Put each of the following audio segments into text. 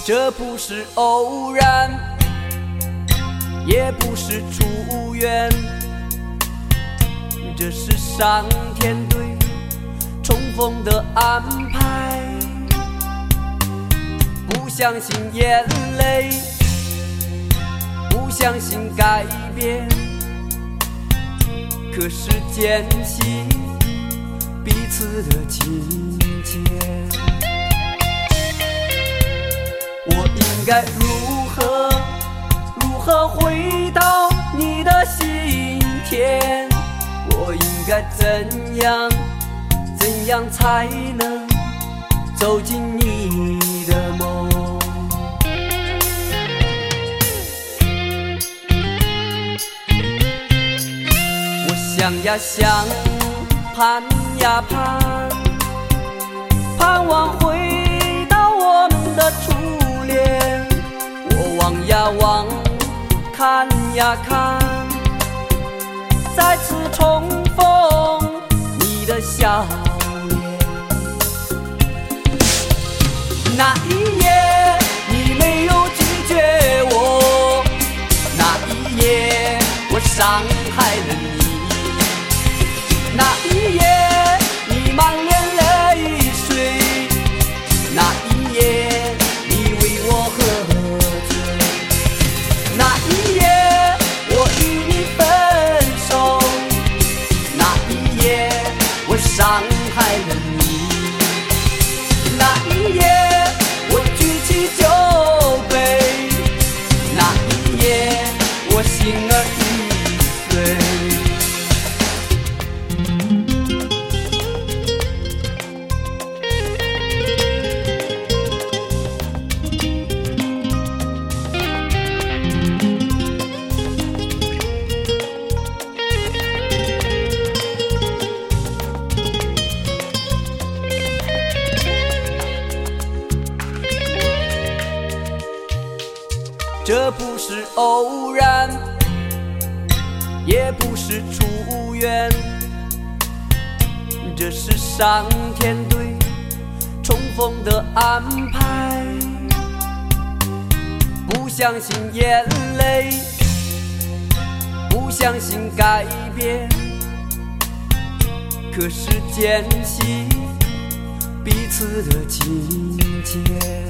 这不是偶然，也不是出缘，这是上天对重逢的安排。不相信眼泪，不相信改变，可是捡起彼此的情节。我应该如何回到你的心田？我应该怎样才能走进你的梦？我想呀想，盼呀盼，盼望回到我们的初恋。我望呀望，看呀看，再次重逢你的笑脸。那一夜你没有拒绝我，那一夜我伤害了你，那一夜你满脸泪水，那一夜你为我喝醉，那一夜我与你分手，那一夜我伤害了你，那一夜我举起酒杯，那一夜我心儿已碎。这不是偶然，也不是出缘，这是上天对重逢的安排。不相信眼泪，不相信改变，可是捡起彼此的情节。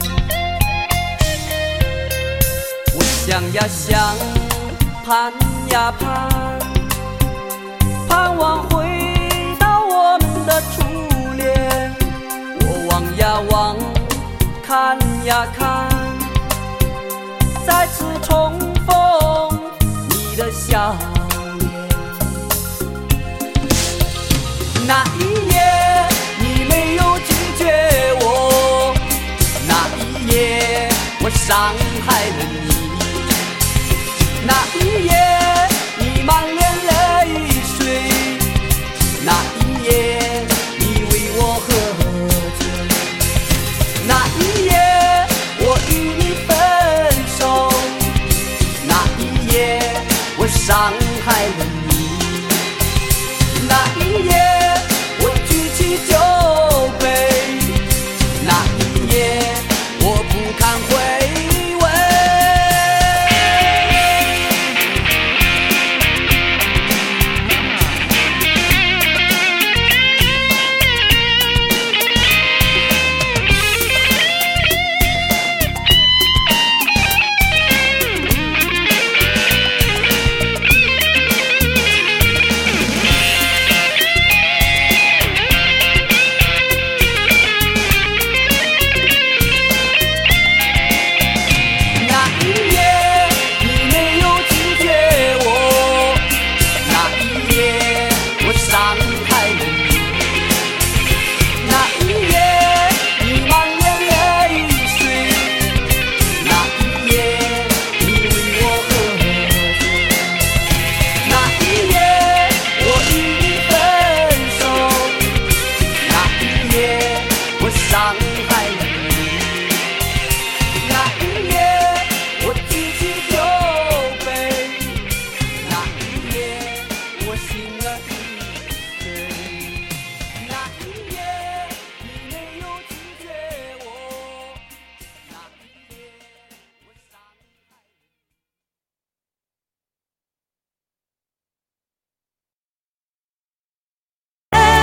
我想呀想，盼呀盼，盼望回到我们的初恋。我望呀望，看呀看，再次重逢你的笑脸。那一夜你没有拒绝我，那一夜我伤害了你，